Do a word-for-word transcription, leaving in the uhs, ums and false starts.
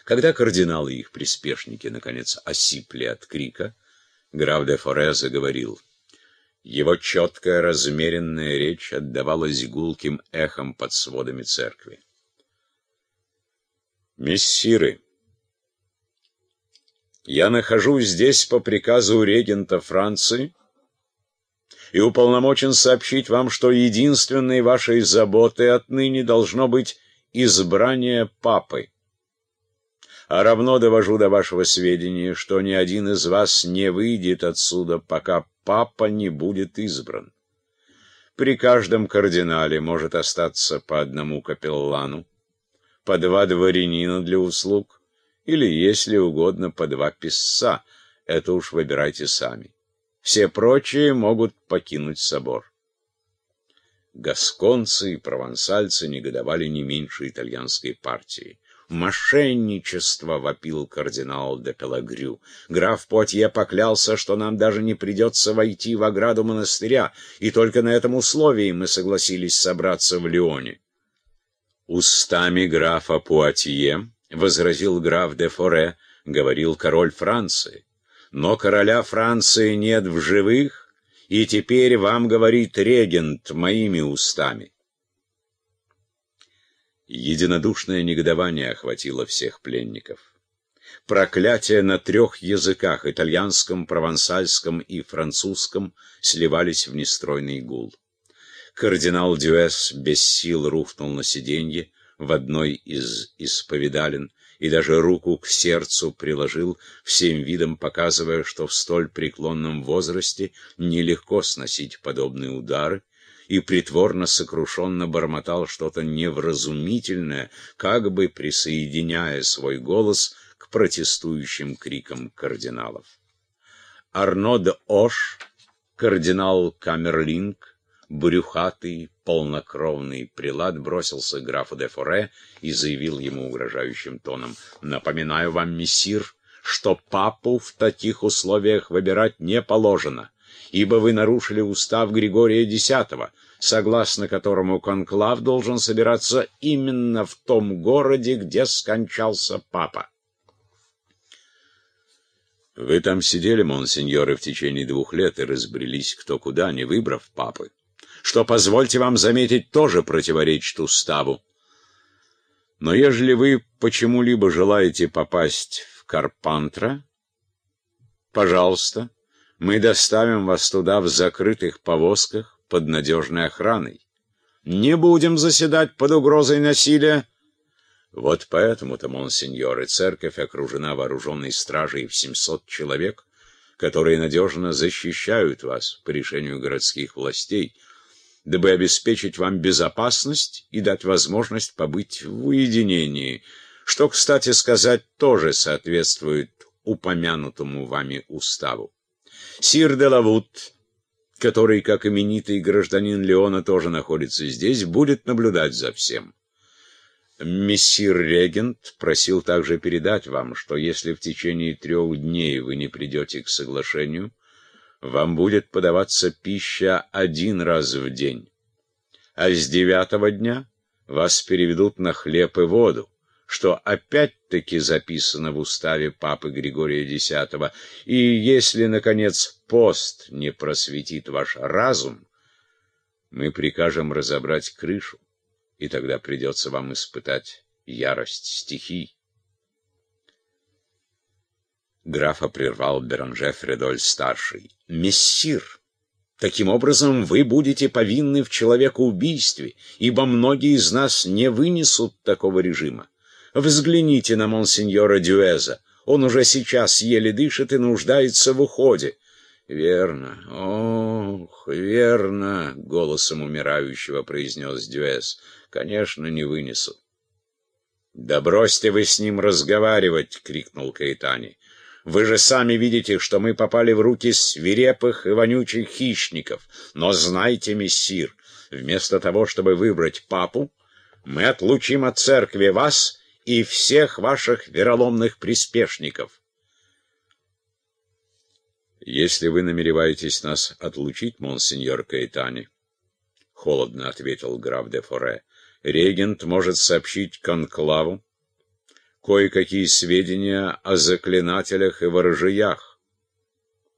Когда кардиналы и их приспешники, наконец, осипли от крика, граф де Форе заговорил. Его четкая, размеренная речь отдавалась гулким эхом под сводами церкви. «Мессиры, я нахожусь здесь по приказу регента Франции и уполномочен сообщить вам, что единственной вашей заботой отныне должно быть избрание папы. А равно довожу до вашего сведения, что ни один из вас не выйдет отсюда, пока папа не будет избран. При каждом кардинале может остаться по одному капеллану, по два дворянина для услуг, или, если угодно, по два писца. Это уж выбирайте сами. Все прочие могут покинуть собор». Гасконцы и провансальцы негодовали не меньше итальянской партии. «Мошенничество!» — вопил кардинал де Пелагрю. «Граф Потье поклялся, что нам даже не придется войти в ограду монастыря, и только на этом условии мы согласились собраться в Лионе». «Устами графа Пуатье, — возразил граф де Форе, — говорил король Франции. Но короля Франции нет в живых, и теперь вам говорит регент моими устами». Единодушное негодование охватило всех пленников. Проклятия на трех языках — итальянском, провансальском и французском — сливались в нестройный гул. Кардинал Дюэс без сил рухнул на сиденье в одной из исповедален и даже руку к сердцу приложил, всем видом показывая, что в столь преклонном возрасте нелегко сносить подобные удары, и притворно сокрушенно бормотал что-то невразумительное, как бы присоединяя свой голос к протестующим крикам кардиналов. Арно де Ош, кардинал Камерлинг, брюхатый, полнокровный прелат, бросился к графу де Форе и заявил ему угрожающим тоном: «Напоминаю вам, мессир, что папу в таких условиях выбирать не положено, ибо вы нарушили устав Григория Десятого, согласно которому конклав должен собираться именно в том городе, где скончался папа». «Вы там сидели, монсеньоры, в течение двух лет и разбрелись кто куда, не выбрав папы, что, позвольте вам заметить, тоже противоречит уставу. Но ежели вы почему-либо желаете попасть в Карпантра, пожалуйста, мы доставим вас туда в закрытых повозках под надежной охраной. Не будем заседать под угрозой насилия». Вот поэтому-то, монсеньоры, церковь окружена вооруженной стражей в семьсот человек, которые надежно защищают вас по решению городских властей, дабы обеспечить вам безопасность и дать возможность побыть в уединении, что, кстати сказать, тоже соответствует упомянутому вами уставу. Сир де Лавут, который, как именитый гражданин Леона, тоже находится здесь, будет наблюдать за всем. Мессир регент просил также передать вам, что если в течение трех дней вы не придете к соглашению, вам будет подаваться пища один раз в день, а с девятого дня вас переведут на хлеб и воду, что опять-таки записано в уставе папы Григория Десятого, и если, наконец, пост не просветит ваш разум, мы прикажем разобрать крышу, и тогда придется вам испытать ярость стихий. Графа прервал Беранже Фредоль-старший. «Мессир, таким образом вы будете повинны в человекоубийстве, ибо многие из нас не вынесут такого режима. Взгляните на монсеньора Дюэза. Он уже сейчас еле дышит и нуждается в уходе». «Верно, ох, верно», — голосом умирающего произнес Дюэз. «Конечно, не вынесу». «Да бросьте вы с ним разговаривать!» — крикнул Каэтани. «Вы же сами видите, что мы попали в руки свирепых и вонючих хищников. Но знайте, мессир, вместо того, чтобы выбрать папу, мы отлучим от церкви вас и всех ваших вероломных приспешников». «Если вы намереваетесь нас отлучить, монсеньор Каэтани, — холодно ответил граф де Форе, — регент может сообщить конклаву, кое-какие сведения о заклинателях и ворожиях.